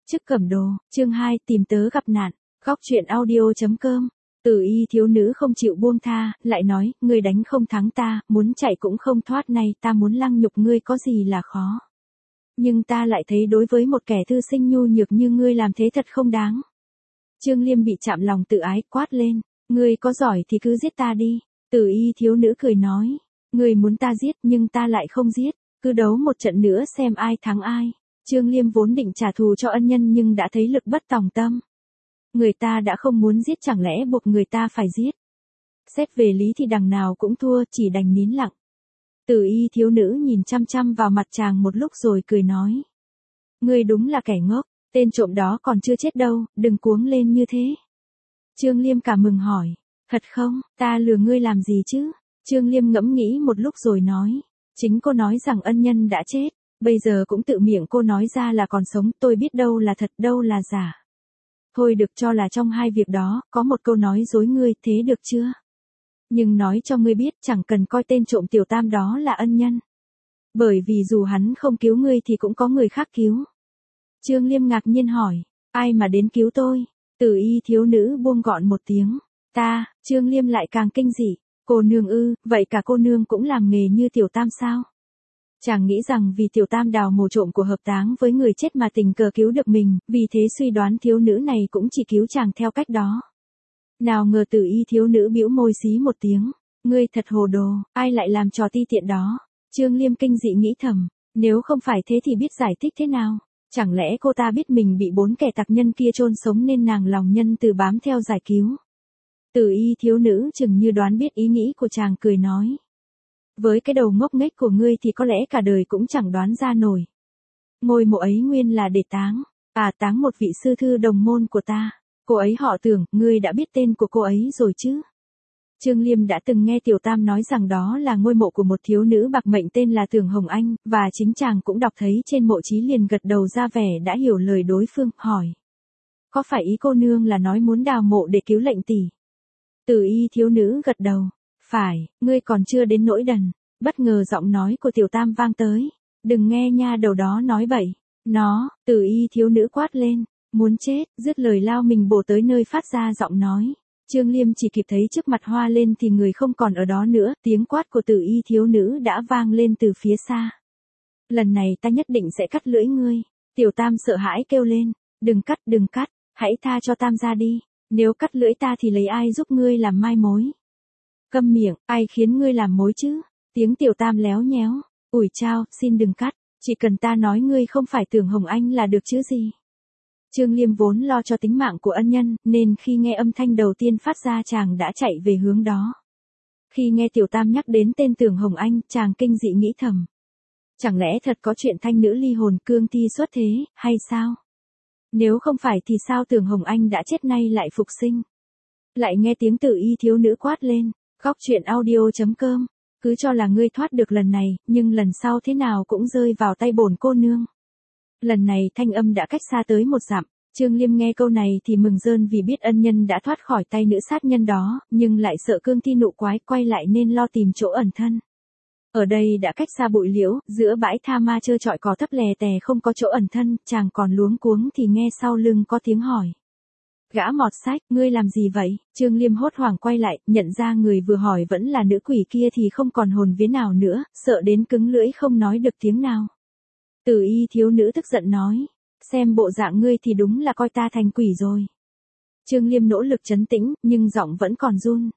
Chức Cẩm Đồ, chương 2, tìm tớ gặp nạn. Góc truyện audio.com. Tử y thiếu nữ không chịu buông tha, lại nói, ngươi đánh không thắng ta, muốn chạy cũng không thoát, này ta muốn lăng nhục ngươi có gì là khó. Nhưng ta lại thấy đối với một kẻ thư sinh nhu nhược như ngươi làm thế thật không đáng. Trương Liêm bị chạm lòng tự ái, quát lên, ngươi có giỏi thì cứ giết ta đi. Tử y thiếu nữ cười nói, ngươi muốn ta giết nhưng ta lại không giết, cứ đấu một trận nữa xem ai thắng ai. Trương Liêm vốn định trả thù cho ân nhân nhưng đã thấy lực bất tòng tâm. Người ta đã không muốn giết chẳng lẽ buộc người ta phải giết. Xét về lý thì đằng nào cũng thua, chỉ đành nín lặng. Tử y thiếu nữ nhìn chăm chăm vào mặt chàng một lúc rồi cười nói. Ngươi đúng là kẻ ngốc, tên trộm đó còn chưa chết đâu, đừng cuống lên như thế. Trương Liêm cả mừng hỏi, thật không, ta lừa ngươi làm gì chứ? Trương Liêm ngẫm nghĩ một lúc rồi nói, chính cô nói rằng ân nhân đã chết. Bây giờ cũng tự miệng cô nói ra là còn sống, tôi biết đâu là thật đâu là giả. Thôi được cho là trong hai việc đó, có một câu nói dối ngươi, thế được chưa? Nhưng nói cho ngươi biết chẳng cần coi tên trộm Tiểu Tam đó là ân nhân. Bởi vì dù hắn không cứu ngươi thì cũng có người khác cứu. Trương Liêm ngạc nhiên hỏi, ai mà đến cứu tôi? Tử y thiếu nữ buông gọn một tiếng, ta. Trương Liêm lại càng kinh dị, cô nương ư, vậy cả cô nương cũng làm nghề như Tiểu Tam sao? Chàng nghĩ rằng vì Tiểu Tam đào mồ trộm của hợp táng với người chết mà tình cờ cứu được mình, vì thế suy đoán thiếu nữ này cũng chỉ cứu chàng theo cách đó. Nào ngờ Tử y thiếu nữ bĩu môi xí một tiếng, ngươi thật hồ đồ, ai lại làm trò ti tiện đó. Trương Liêm kinh dị nghĩ thầm, nếu không phải thế thì biết giải thích thế nào, chẳng lẽ cô ta biết mình bị 4 kẻ tặc nhân kia chôn sống nên nàng lòng nhân từ bám theo giải cứu. Tử y thiếu nữ chừng như đoán biết ý nghĩ của chàng cười nói. Với cái đầu ngốc nghếch của ngươi thì có lẽ cả đời cũng chẳng đoán ra nổi. Ngôi mộ ấy nguyên là để táng, táng một vị sư thư đồng môn của ta. Cô ấy họ Tưởng, ngươi đã biết tên của cô ấy rồi chứ? Trương Liêm đã từng nghe Tiểu Tam nói rằng đó là ngôi mộ của một thiếu nữ bạc mệnh tên là Tưởng Hồng Anh, và chính chàng cũng đọc thấy trên mộ chí, liền gật đầu ra vẻ đã hiểu lời đối phương, hỏi. Có phải ý cô nương là nói muốn đào mộ để cứu lệnh tỷ? Tử y thiếu nữ gật đầu. Phải, ngươi còn chưa đến nỗi đần. Bất ngờ giọng nói của Tiểu Tam vang tới. Đừng nghe nha đầu đó nói bậy. Nó, Tử y thiếu nữ quát lên. Muốn chết, dứt lời lao mình bổ tới nơi phát ra giọng nói. Trương Liêm chỉ kịp thấy trước mặt hoa lên thì người không còn ở đó nữa. Tiếng quát của Tử y thiếu nữ đã vang lên từ phía xa. Lần này ta nhất định sẽ cắt lưỡi ngươi. Tiểu Tam sợ hãi kêu lên. Đừng cắt, hãy tha cho Tam ra đi. Nếu cắt lưỡi ta thì lấy ai giúp ngươi làm mai mối? Câm miệng, ai khiến ngươi làm mối chứ? Tiếng Tiểu Tam léo nhéo. Ủi chao, xin đừng cắt. Chỉ cần ta nói ngươi không phải Tưởng Hồng Anh là được chứ gì. Trương Liêm vốn lo cho tính mạng của ân nhân, nên khi nghe âm thanh đầu tiên phát ra chàng đã chạy về hướng đó. Khi nghe Tiểu Tam nhắc đến tên Tưởng Hồng Anh, chàng kinh dị nghĩ thầm. Chẳng lẽ thật có chuyện thanh nữ ly hồn cương thi xuất thế, hay sao? Nếu không phải thì sao Tưởng Hồng Anh đã chết nay lại phục sinh? Lại nghe tiếng Tử y thiếu nữ quát lên. Góc truyện audio.com. Cứ cho là ngươi thoát được lần này, nhưng lần sau thế nào cũng rơi vào tay bổn cô nương. Lần này thanh âm đã cách xa tới 1 dặm. Trương Liêm nghe câu này thì mừng rơn vì biết ân nhân đã thoát khỏi tay nữ sát nhân đó, nhưng lại sợ cương thi nụ quái quay lại nên lo tìm chỗ ẩn thân. Ở đây đã cách xa bụi liễu, giữa bãi tha ma trơ trọi cỏ thấp lè tè không có chỗ ẩn thân, chàng còn luống cuống thì nghe sau lưng có tiếng hỏi. Gã mọt sách, ngươi làm gì vậy? Trương Liêm hốt hoảng quay lại, nhận ra người vừa hỏi vẫn là nữ quỷ kia thì không còn hồn vía nào nữa, sợ đến cứng lưỡi không nói được tiếng nào. Tử y thiếu nữ tức giận nói, xem bộ dạng ngươi thì đúng là coi ta thành quỷ rồi. Trương Liêm nỗ lực trấn tĩnh, nhưng giọng vẫn còn run.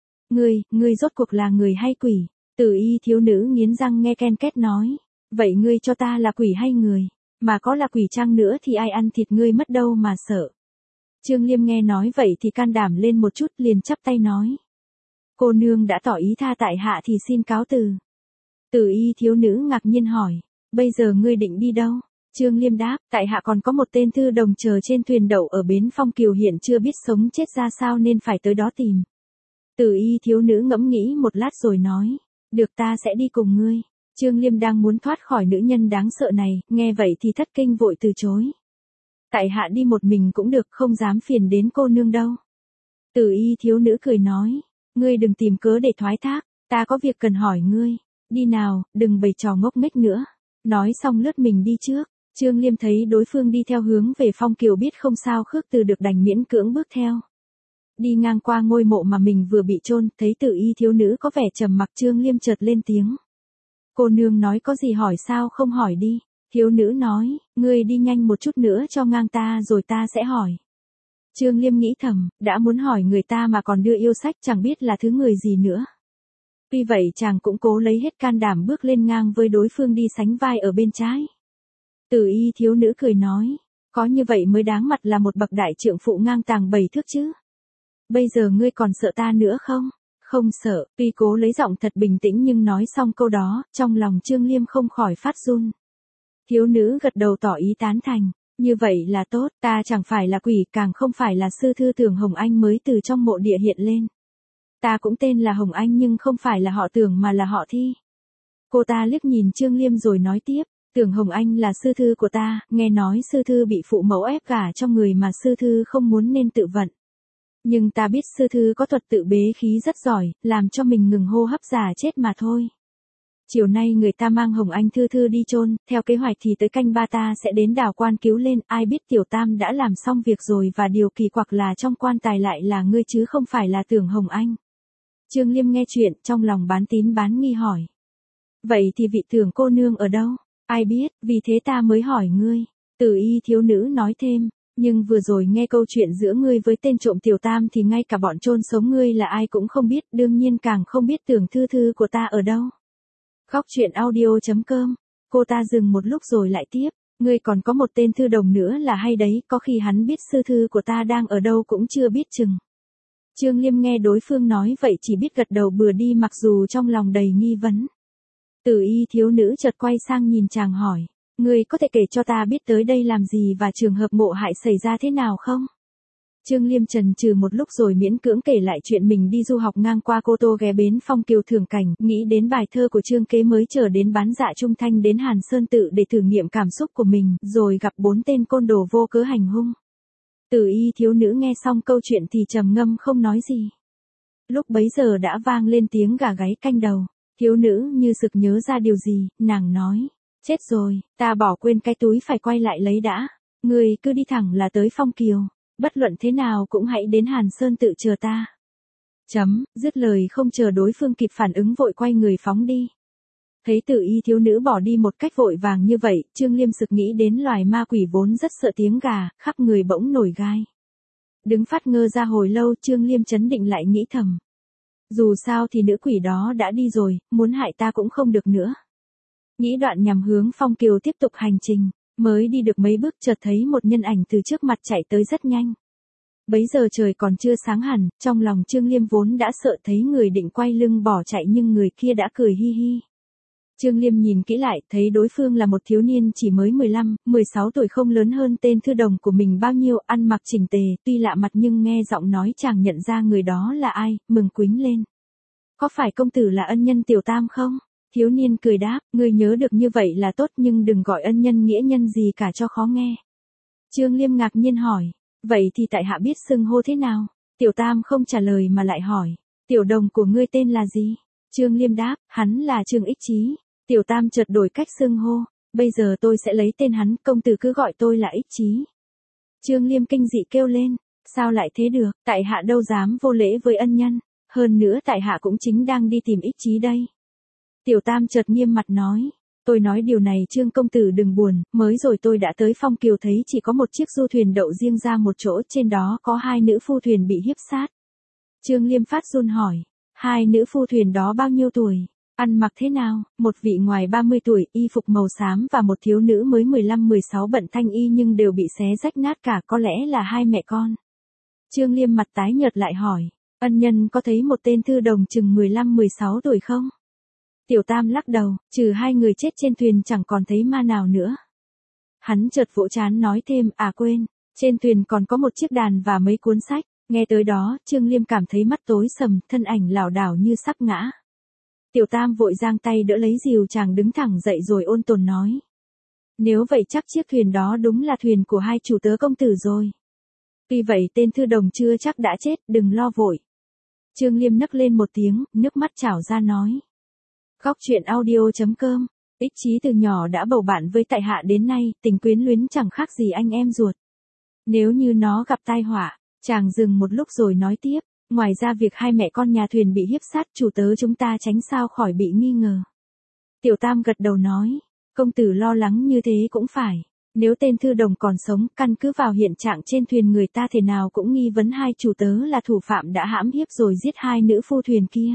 Ngươi rốt cuộc là người hay quỷ? Tử y thiếu nữ nghiến răng nghe ken két nói, vậy ngươi cho ta là quỷ hay người? Mà có là quỷ chăng nữa thì ai ăn thịt ngươi mất đâu mà sợ. Trương Liêm nghe nói vậy thì can đảm lên một chút, liền chắp tay nói. Cô nương đã tỏ ý tha tại hạ thì xin cáo từ. Tử y thiếu nữ ngạc nhiên hỏi, bây giờ ngươi định đi đâu? Trương Liêm đáp, tại hạ còn có một tên thư đồng chờ trên thuyền đậu ở bến Phong Kiều, hiện chưa biết sống chết ra sao nên phải tới đó tìm. Tử y thiếu nữ ngẫm nghĩ một lát rồi nói, được, ta sẽ đi cùng ngươi. Trương Liêm đang muốn thoát khỏi nữ nhân đáng sợ này, nghe vậy thì thất kinh vội từ chối. Tại hạ đi một mình cũng được, không dám phiền đến cô nương đâu. Tử y thiếu nữ cười nói, ngươi đừng tìm cớ để thoái thác, ta có việc cần hỏi ngươi. Đi nào, đừng bày trò ngốc nghếch nữa. Nói xong lướt mình đi trước. Trương Liêm thấy đối phương đi theo hướng về Phong Kiều biết không sao khước từ được đành miễn cưỡng bước theo. Đi ngang qua ngôi mộ mà mình vừa bị chôn, thấy Tử Y thiếu nữ có vẻ trầm mặc, Trương Liêm chợt lên tiếng. Cô nương nói có gì hỏi sao không hỏi đi. Thiếu nữ nói, ngươi đi nhanh một chút nữa cho ngang ta rồi ta sẽ hỏi. Trương Liêm nghĩ thầm, đã muốn hỏi người ta mà còn đưa yêu sách chẳng biết là thứ người gì nữa. Tuy vậy chàng cũng cố lấy hết can đảm bước lên ngang với đối phương đi sánh vai ở bên trái. Tử Y thiếu nữ cười nói, có như vậy mới đáng mặt là một bậc đại trượng phụ ngang tàng 7 thước chứ. Bây giờ ngươi còn sợ ta nữa không? Không sợ, tuy cố lấy giọng thật bình tĩnh nhưng nói xong câu đó, trong lòng Trương Liêm không khỏi phát run. Thiếu nữ gật đầu tỏ ý tán thành, như vậy là tốt, ta chẳng phải là quỷ, càng không phải là sư thư Tưởng Hồng Anh mới từ trong mộ địa hiện lên. Ta cũng tên là Hồng Anh nhưng không phải là họ Tưởng mà là họ Thi. Cô ta liếc nhìn Trương Liêm rồi nói tiếp, Tưởng Hồng Anh là sư thư của ta, nghe nói sư thư bị phụ mẫu ép gả trong người mà sư thư không muốn nên tự vận. Nhưng ta biết sư thư có thuật tự bế khí rất giỏi, làm cho mình ngừng hô hấp giả chết mà thôi. Chiều nay người ta mang Hồng Anh thư thư đi chôn, theo kế hoạch thì tới canh 3 ta sẽ đến đảo quan cứu lên, ai biết tiểu tam đã làm xong việc rồi và điều kỳ quặc là trong quan tài lại là ngươi chứ không phải là Tưởng Hồng Anh. Trương Liêm nghe chuyện trong lòng bán tín bán nghi hỏi. Vậy thì vị Tưởng cô nương ở đâu? Ai biết, vì thế ta mới hỏi ngươi. Tử Y thiếu nữ nói thêm. Nhưng vừa rồi nghe câu chuyện giữa ngươi với tên trộm tiểu tam thì ngay cả bọn chôn sống ngươi là ai cũng không biết, đương nhiên càng không biết Tưởng thư thư của ta ở đâu. Góc truyện audio.com. Cô ta dừng một lúc rồi lại tiếp, ngươi còn có một tên thư đồng nữa là hay đấy, có khi hắn biết sư thư của ta đang ở đâu cũng chưa biết chừng. Trương Liêm nghe đối phương nói vậy chỉ biết gật đầu bừa đi mặc dù trong lòng đầy nghi vấn. Tử Y thiếu nữ chợt quay sang nhìn chàng hỏi. Ngươi có thể kể cho ta biết tới đây làm gì và trường hợp ngộ hại xảy ra thế nào không? Trương Liêm chần chừ một lúc rồi miễn cưỡng kể lại chuyện mình đi du học ngang qua Cô Tô ghé bến Phong Kiều thưởng cảnh, nghĩ đến bài thơ của Trương Kế mới chờ đến bán dạ trung thanh đến Hàn Sơn Tự để thử nghiệm cảm xúc của mình, rồi gặp 4 tên côn đồ vô cớ hành hung. Tử Y thiếu nữ nghe xong câu chuyện thì trầm ngâm không nói gì. Lúc bấy giờ đã vang lên tiếng gà gáy canh đầu, thiếu nữ như sực nhớ ra điều gì, nàng nói. Chết rồi, ta bỏ quên cái túi phải quay lại lấy đã. Ngươi cứ đi thẳng là tới Phong Kiều. Bất luận thế nào cũng hãy đến Hàn Sơn Tự chờ ta. Dứt lời không chờ đối phương kịp phản ứng vội quay người phóng đi. Thấy Tử Y thiếu nữ bỏ đi một cách vội vàng như vậy, Trương Liêm sực nghĩ đến loài ma quỷ vốn rất sợ tiếng gà, khắp người bỗng nổi gai. Đứng phát ngơ ra hồi lâu, Trương Liêm trấn định lại nghĩ thầm. Dù sao thì nữ quỷ đó đã đi rồi, muốn hại ta cũng không được nữa. Nghĩ đoạn nhằm hướng Phong Kiều tiếp tục hành trình, mới đi được mấy bước chợt thấy một nhân ảnh từ trước mặt chạy tới rất nhanh. Bấy giờ trời còn chưa sáng hẳn, trong lòng Trương Liêm vốn đã sợ thấy người định quay lưng bỏ chạy nhưng người kia đã cười hi hi. Trương Liêm nhìn kỹ lại, thấy đối phương là một thiếu niên chỉ mới 15, 16 tuổi không lớn hơn tên thư đồng của mình bao nhiêu, ăn mặc chỉnh tề, tuy lạ mặt nhưng nghe giọng nói chàng nhận ra người đó là ai, mừng quính lên. Có phải công tử là ân nhân tiểu tam không? Thiếu niên cười đáp, ngươi nhớ được như vậy là tốt nhưng đừng gọi ân nhân nghĩa nhân gì cả cho khó nghe. Trương Liêm ngạc nhiên hỏi, vậy thì tại hạ biết xưng hô thế nào? Tiểu tam không trả lời mà lại hỏi, tiểu đồng của ngươi tên là gì? Trương Liêm đáp, hắn là Trương Ích Chí. Tiểu tam chợt đổi cách xưng hô, bây giờ tôi sẽ lấy tên hắn, công tử cứ gọi tôi là Ích Chí. Trương Liêm kinh dị kêu lên, sao lại thế được, tại hạ đâu dám vô lễ với ân nhân, hơn nữa tại hạ cũng chính đang đi tìm Ích Chí đây. Tiểu tam chợt nghiêm mặt nói, tôi nói điều này Trương công tử đừng buồn, mới rồi tôi đã tới Phong Kiều thấy chỉ có một chiếc du thuyền đậu riêng ra một chỗ, trên đó có 2 nữ phu thuyền bị hiếp sát. Trương Liêm phát run hỏi, 2 nữ phu thuyền đó bao nhiêu tuổi, ăn mặc thế nào? Một vị ngoài 30 tuổi, y phục màu xám và một thiếu nữ mới 15-16 bận thanh y nhưng đều bị xé rách nát cả, có lẽ là 2 mẹ con. Trương Liêm mặt tái nhợt lại hỏi, ân nhân có thấy một tên thư đồng chừng 15-16 tuổi không? Tiểu tam lắc đầu, trừ 2 người chết trên thuyền chẳng còn thấy ma nào nữa. Hắn chợt vỗ trán nói thêm, quên, trên thuyền còn có một chiếc đàn và mấy cuốn sách. Nghe tới đó, Trương Liêm cảm thấy mắt tối sầm, thân ảnh lảo đảo như sắp ngã. Tiểu tam vội giang tay đỡ lấy dìu chàng đứng thẳng dậy rồi ôn tồn nói. Nếu vậy chắc chiếc thuyền đó đúng là thuyền của 2 chủ tớ công tử rồi. Tuy vậy tên thư đồng chưa chắc đã chết, đừng lo vội. Trương Liêm nấc lên một tiếng, nước mắt trào ra nói. Góc truyện audio.com Ích Chí từ nhỏ đã bầu bạn với tại hạ đến nay, tình quyến luyến chẳng khác gì anh em ruột. Nếu như nó gặp tai họa, chàng dừng một lúc rồi nói tiếp, ngoài ra việc hai mẹ con nhà thuyền bị hiếp sát chủ tớ chúng ta tránh sao khỏi bị nghi ngờ. Tiểu Tam gật đầu nói, công tử lo lắng như thế cũng phải. Nếu tên Thư Đồng còn sống, căn cứ vào hiện trạng trên thuyền người ta thể nào cũng nghi vấn hai chủ tớ là thủ phạm đã hãm hiếp rồi giết hai nữ phu thuyền kia.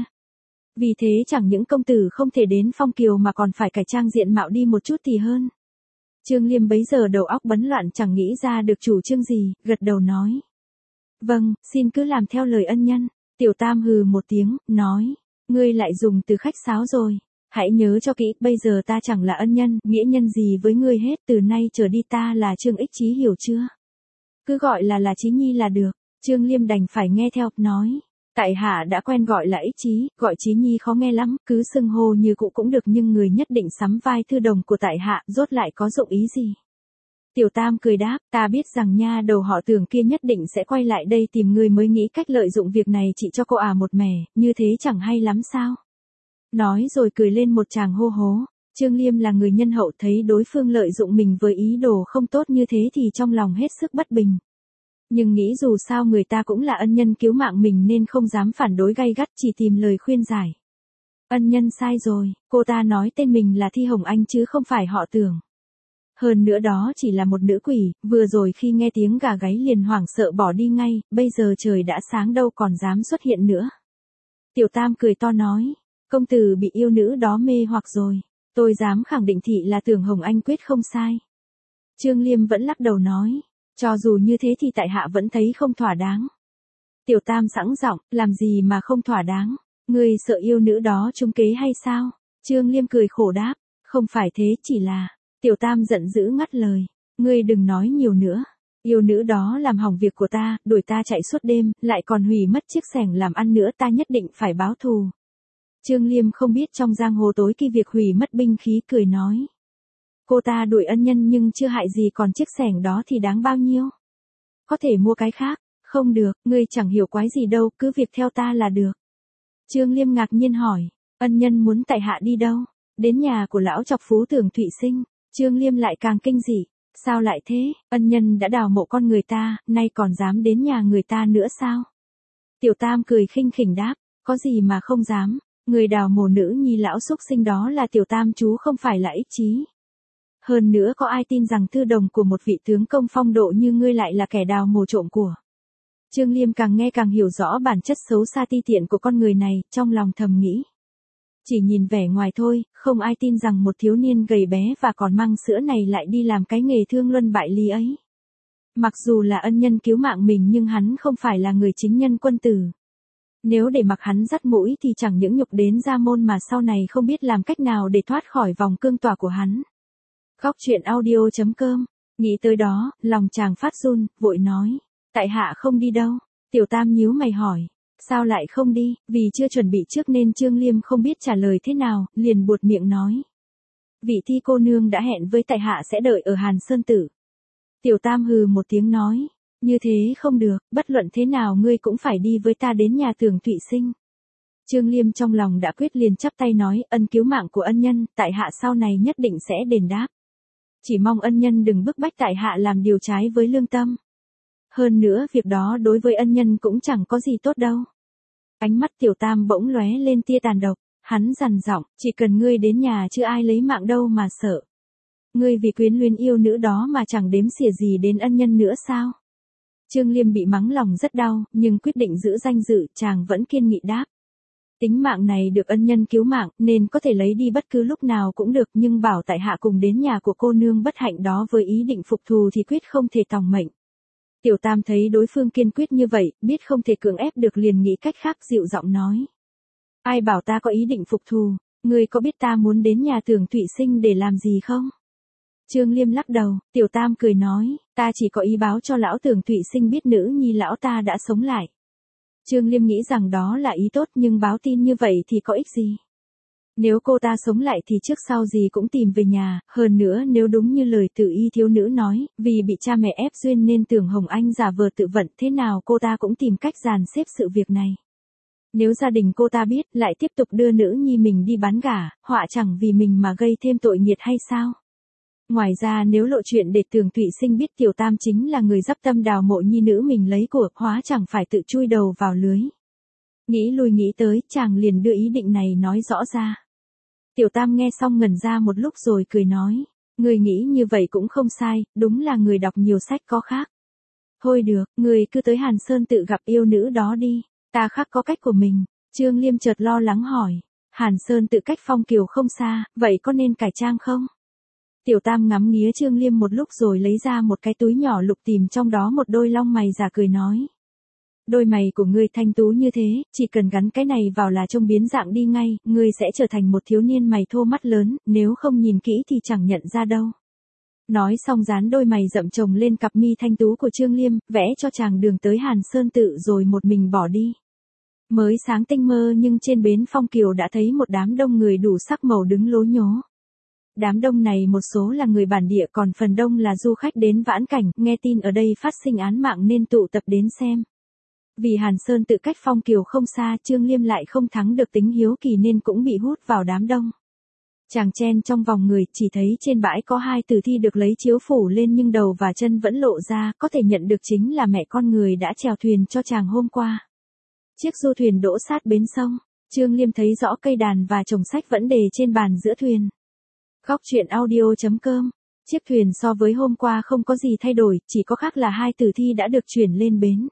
Vì thế chẳng những công tử không thể đến Phong Kiều mà còn phải cải trang diện mạo đi một chút thì hơn. Trương Liêm bấy giờ đầu óc bấn loạn chẳng nghĩ ra được chủ trương gì, gật đầu nói. Vâng, xin cứ làm theo lời ân nhân. Tiểu Tam hừ một tiếng, nói, ngươi lại dùng từ khách sáo rồi. Hãy nhớ cho kỹ, bây giờ ta chẳng là ân nhân, nghĩa nhân gì với ngươi hết, từ nay trở đi ta là Trương Ích Chí, hiểu chưa? Cứ gọi là Chí Nhi là được. Trương Liêm đành phải nghe theo, nói. Tại hạ đã quen gọi là Ích Chí, gọi Chí Nhi khó nghe lắm, cứ xưng hô như cũ cũng được nhưng người nhất định sắm vai Thư Đồng của tại hạ, rốt lại có dụng ý gì? Tiểu Tam cười đáp, ta biết rằng nha đầu họ Tưởng kia nhất định sẽ quay lại đây tìm ngươi mới nghĩ cách lợi dụng việc này chỉ cho cô một mẻ, như thế chẳng hay lắm sao? Nói rồi cười lên một tràng hô hố. Trương Liêm là người nhân hậu, thấy đối phương lợi dụng mình với ý đồ không tốt như thế thì trong lòng hết sức bất bình. Nhưng nghĩ dù sao người ta cũng là ân nhân cứu mạng mình nên không dám phản đối gay gắt, chỉ tìm lời khuyên giải. Ân nhân sai rồi, cô ta nói tên mình là Thi Hồng Anh chứ không phải họ Tưởng. Hơn nữa đó chỉ là một nữ quỷ, vừa rồi khi nghe tiếng gà gáy liền hoảng sợ bỏ đi ngay, bây giờ trời đã sáng đâu còn dám xuất hiện nữa. Tiểu Tam cười to nói, công tử bị yêu nữ đó mê hoặc rồi, tôi dám khẳng định thị là Tưởng Hồng Anh quyết không sai. Trương Liêm vẫn lắc đầu nói, cho dù như thế thì tại hạ vẫn thấy không thỏa đáng. Tiểu Tam sẵn giọng, làm gì mà không thỏa đáng, ngươi sợ yêu nữ đó trúng kế hay sao? Trương Liêm cười khổ đáp, không phải thế, chỉ là. Tiểu Tam giận dữ ngắt lời, ngươi đừng nói nhiều nữa. Yêu nữ đó làm hỏng việc của ta, đuổi ta chạy suốt đêm, lại còn hủy mất chiếc xẻng làm ăn nữa, ta nhất định phải báo thù. Trương Liêm không biết trong giang hồ tối khi việc hủy mất binh khí, cười nói. Cô ta đuổi ân nhân nhưng chưa hại gì, còn chiếc xẻng đó thì đáng bao nhiêu? Có thể mua cái khác. Không được, ngươi chẳng hiểu quái gì đâu, cứ việc theo ta là được. Trương Liêm ngạc nhiên hỏi, ân nhân muốn tại hạ đi đâu? Đến nhà của lão chọc phú Tưởng Thụy Sinh. Trương Liêm lại càng kinh dị, sao lại thế, ân nhân đã đào mộ con người ta, nay còn dám đến nhà người ta nữa sao? Tiểu Tam cười khinh khỉnh đáp, có gì mà không dám, người đào mộ nữ nhi lão xúc sinh đó là Tiểu Tam chú không phải là Ích Chí. Hơn nữa có ai tin rằng Thư Đồng của một vị tướng công phong độ như ngươi lại là kẻ đào mộ trộm của. Trương Liêm càng nghe càng hiểu rõ bản chất xấu xa ti tiện của con người này, trong lòng thầm nghĩ. Chỉ nhìn vẻ ngoài thôi, không ai tin rằng một thiếu niên gầy bé và còn măng sữa này lại đi làm cái nghề thương luân bại lý ấy. Mặc dù là ân nhân cứu mạng mình nhưng hắn không phải là người chính nhân quân tử. Nếu để mặc hắn dắt mũi thì chẳng những nhục đến gia môn mà sau này không biết làm cách nào để thoát khỏi vòng cương tỏa của hắn. Góc truyện audio.com, nghĩ tới đó, lòng chàng phát run, vội nói, tại hạ không đi đâu. Tiểu Tam nhíu mày hỏi. Sao lại không đi, vì chưa chuẩn bị trước nên Trương Liêm không biết trả lời thế nào, liền buột miệng nói. Vị Thi cô nương đã hẹn với tại hạ sẽ đợi ở Hàn Sơn Tử. Tiểu Tam hừ một tiếng nói, như thế không được, bất luận thế nào ngươi cũng phải đi với ta đến nhà Tưởng Thụy Sinh. Trương Liêm trong lòng đã quyết liền chắp tay nói, ân cứu mạng của ân nhân, tại hạ sau này nhất định sẽ đền đáp. Chỉ mong ân nhân đừng bức bách tại hạ làm điều trái với lương tâm. Hơn nữa việc đó đối với ân nhân cũng chẳng có gì tốt đâu. Ánh mắt Tiểu Tam bỗng lóe lên tia tàn độc, hắn dằn giọng, chỉ cần ngươi đến nhà chứ ai lấy mạng đâu mà sợ. Ngươi vì quyến luyến yêu nữ đó mà chẳng đếm xỉa gì đến ân nhân nữa sao? Trương Liêm bị mắng lòng rất đau, nhưng quyết định giữ danh dự, chàng vẫn kiên nghị đáp. Tính mạng này được ân nhân cứu mạng, nên có thể lấy đi bất cứ lúc nào cũng được, nhưng bảo tại hạ cùng đến nhà của cô nương bất hạnh đó với ý định phục thù thì quyết không thể tòng mệnh. Tiểu Tam thấy đối phương kiên quyết như vậy, biết không thể cưỡng ép được liền nghĩ cách khác, dịu giọng nói. Ai bảo ta có ý định phục thù, ngươi có biết ta muốn đến nhà Tưởng Thụy Sinh để làm gì không? Trương Liêm lắc đầu, Tiểu Tam cười nói, ta chỉ có ý báo cho lão Tưởng Thụy Sinh biết nữ nhi lão ta đã sống lại. Trương Liêm nghĩ rằng đó là ý tốt nhưng báo tin như vậy thì có ích gì? Nếu cô ta sống lại thì trước sau gì cũng tìm về nhà, hơn nữa nếu đúng như lời Tử Y thiếu nữ nói, vì bị cha mẹ ép duyên nên Tưởng Hồng Anh giả vờ tự vận, thế nào cô ta cũng tìm cách dàn xếp sự việc này. Nếu gia đình cô ta biết, lại tiếp tục đưa nữ nhi mình đi bán gả, họa chẳng vì mình mà gây thêm tội nghiệt hay sao? Ngoài ra nếu lộ chuyện để Tường Thụy Sinh biết Tiểu Tam chính là người dắp tâm đào mộ nhi nữ mình lấy của, hóa chẳng phải tự chui đầu vào lưới. Nghĩ lui nghĩ tới, chàng liền đưa ý định này nói rõ ra. Tiểu Tam nghe xong ngẩn ra một lúc rồi cười nói, người nghĩ như vậy cũng không sai, đúng là người đọc nhiều sách có khác. Thôi được, người cứ tới Hàn Sơn tự gặp yêu nữ đó đi, ta khác có cách của mình. Trương Liêm chợt lo lắng hỏi, Hàn Sơn tự cách Phong Kiều không xa, vậy có nên cải trang không? Tiểu Tam ngắm nghía Trương Liêm một lúc rồi lấy ra một cái túi nhỏ lục tìm trong đó một đôi long mày giả cười nói. Đôi mày của ngươi thanh tú như thế, chỉ cần gắn cái này vào là trông biến dạng đi ngay, ngươi sẽ trở thành một thiếu niên mày thô mắt lớn, nếu không nhìn kỹ thì chẳng nhận ra đâu. Nói xong dán đôi mày rậm chồng lên cặp mi thanh tú của Trương Liêm, vẽ cho chàng đường tới Hàn Sơn tự rồi một mình bỏ đi. Mới sáng tinh mơ nhưng trên bến Phong Kiều đã thấy một đám đông người đủ sắc màu đứng lố nhố. Đám đông này một số là người bản địa còn phần đông là du khách đến vãn cảnh, nghe tin ở đây phát sinh án mạng nên tụ tập đến xem. Vì Hàn Sơn tự cách Phong Kiều không xa, Trương Liêm lại không thắng được tính hiếu kỳ nên cũng bị hút vào đám đông. Chàng chen trong vòng người, chỉ thấy trên bãi có hai tử thi được lấy chiếu phủ lên nhưng đầu và chân vẫn lộ ra, có thể nhận được chính là mẹ con người đã chèo thuyền cho chàng hôm qua. Chiếc du thuyền đỗ sát bến sông, Trương Liêm thấy rõ cây đàn và chồng sách vẫn để trên bàn giữa thuyền. Góc truyện audio.com. Chiếc thuyền so với hôm qua không có gì thay đổi, chỉ có khác là hai tử thi đã được chuyển lên bến.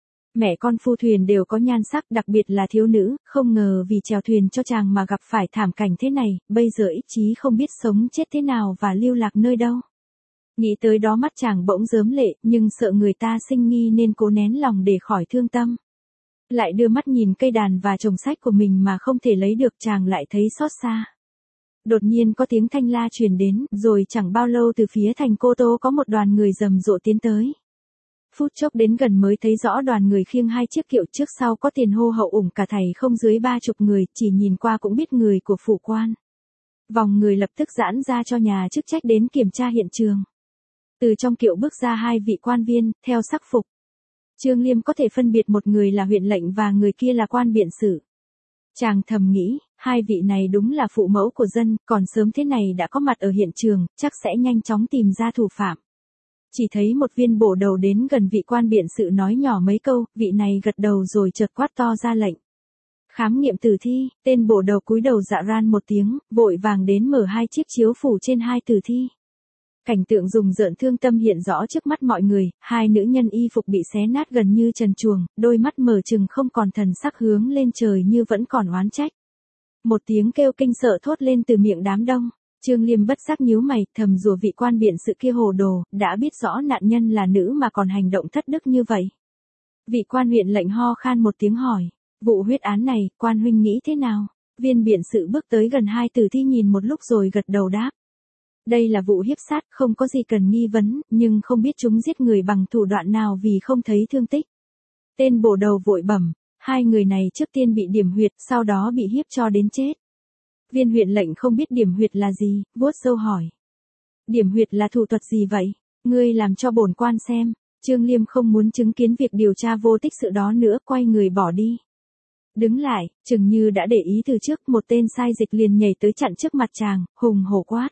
Mẹ con phu thuyền đều có nhan sắc, đặc biệt là thiếu nữ, không ngờ vì chèo thuyền cho chàng mà gặp phải thảm cảnh thế này, bây giờ ít chí không biết sống chết thế nào và lưu lạc nơi đâu. Nghĩ tới đó mắt chàng bỗng rớm lệ, nhưng sợ người ta sinh nghi nên cố nén lòng để khỏi thương tâm. Lại đưa mắt nhìn cây đàn và chồng sách của mình mà không thể lấy được, chàng lại thấy xót xa. Đột nhiên có tiếng thanh la truyền đến, rồi chẳng bao lâu từ phía thành Cô Tô có một đoàn người rầm rộ tiến tới. Phút chốc đến gần mới thấy rõ đoàn người khiêng hai chiếc kiệu, trước sau có tiền hô hậu ủng cả thảy không dưới 30 người, chỉ nhìn qua cũng biết người của phủ quan. Vòng người lập tức giãn ra cho nhà chức trách đến kiểm tra hiện trường. Từ trong kiệu bước ra hai vị quan viên, theo sắc phục. Trương Liêm có thể phân biệt một người là huyện lệnh và người kia là quan biện sử. Chàng thầm nghĩ, hai vị này đúng là phụ mẫu của dân, còn sớm thế này đã có mặt ở hiện trường, chắc sẽ nhanh chóng tìm ra thủ phạm. Chỉ thấy một viên bổ đầu đến gần vị quan biện sự nói nhỏ mấy câu, vị này gật đầu rồi chợt quát to ra lệnh. Khám nghiệm tử thi, tên bổ đầu cúi đầu dạ ran một tiếng, vội vàng đến mở hai chiếc chiếu phủ trên hai tử thi. Cảnh tượng rùng rợn thương tâm hiện rõ trước mắt mọi người, hai nữ nhân y phục bị xé nát gần như trần truồng, đôi mắt mở trừng không còn thần sắc hướng lên trời như vẫn còn oán trách. Một tiếng kêu kinh sợ thốt lên từ miệng đám đông. Trương Liêm bất giác nhíu mày, thầm rủa vị quan biện sự kia hồ đồ, đã biết rõ nạn nhân là nữ mà còn hành động thất đức như vậy. Vị quan huyện lệnh ho khan một tiếng hỏi, vụ huyết án này, quan huynh nghĩ thế nào? Viên biện sự bước tới gần hai tử thi nhìn một lúc rồi gật đầu đáp. Đây là vụ hiếp sát, không có gì cần nghi vấn, nhưng không biết chúng giết người bằng thủ đoạn nào vì không thấy thương tích. Tên bổ đầu vội bẩm, hai người này trước tiên bị điểm huyệt, sau đó bị hiếp cho đến chết. Viên huyện lệnh không biết điểm huyệt là gì, vuốt râu hỏi. Điểm huyệt là thủ thuật gì vậy? Ngươi làm cho bổn quan xem. Trương Liêm không muốn chứng kiến việc điều tra vô tích sự đó nữa, quay người bỏ đi. Đứng lại, chừng như đã để ý từ trước, một tên sai dịch liền nhảy tới chặn trước mặt chàng, hùng hổ quát.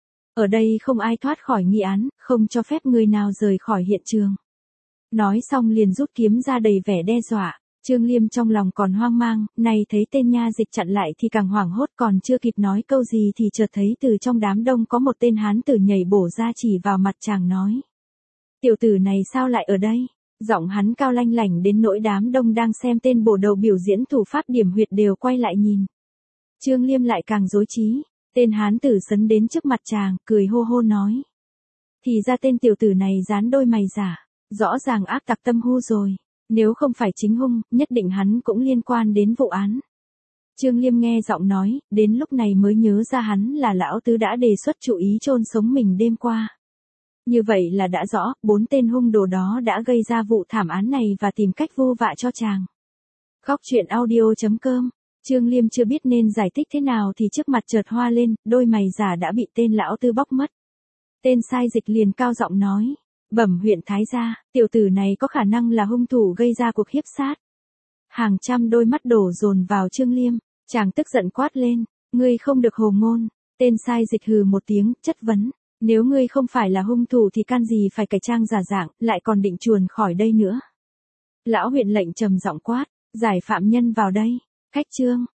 Ở đây không ai thoát khỏi nghi án, không cho phép người nào rời khỏi hiện trường. Nói xong liền rút kiếm ra đầy vẻ đe dọa. Trương Liêm trong lòng còn hoang mang, này thấy tên nha dịch chặn lại thì càng hoảng hốt, còn chưa kịp nói câu gì thì chợt thấy từ trong đám đông có một tên hán tử nhảy bổ ra chỉ vào mặt chàng nói. Tiểu tử này sao lại ở đây? Giọng hắn cao lanh lảnh đến nỗi đám đông đang xem tên bổ đầu biểu diễn thủ pháp điểm huyệt đều quay lại nhìn. Trương Liêm lại càng rối trí, tên hán tử sấn đến trước mặt chàng, cười hô hô nói. Thì ra tên tiểu tử này dán đôi mày giả, rõ ràng ác tặc tâm hu rồi. Nếu không phải chính hung, nhất định hắn cũng liên quan đến vụ án. Trương Liêm nghe giọng nói, đến lúc này mới nhớ ra hắn là lão tứ đã đề xuất chủ ý chôn sống mình đêm qua. Như vậy là đã rõ, 4 tên hung đồ đó đã gây ra vụ thảm án này và tìm cách vô vạ cho chàng. Góc truyện audio.com. Trương Liêm chưa biết nên giải thích thế nào thì trước mặt chợt hoa lên, đôi mày giả đã bị tên lão tư bóc mất. Tên sai dịch liền cao giọng nói. Bẩm huyện thái gia, tiểu tử này có khả năng là hung thủ gây ra cuộc hiếp sát. Hàng trăm đôi mắt đổ dồn vào Trương Liêm, chàng tức giận quát lên, ngươi không được hồ ngôn, tên sai dịch hừ một tiếng, chất vấn, nếu ngươi không phải là hung thủ thì can gì phải cải trang giả dạng, lại còn định chuồn khỏi đây nữa. Lão huyện lệnh trầm giọng quát, giải phạm nhân vào đây, khách trương.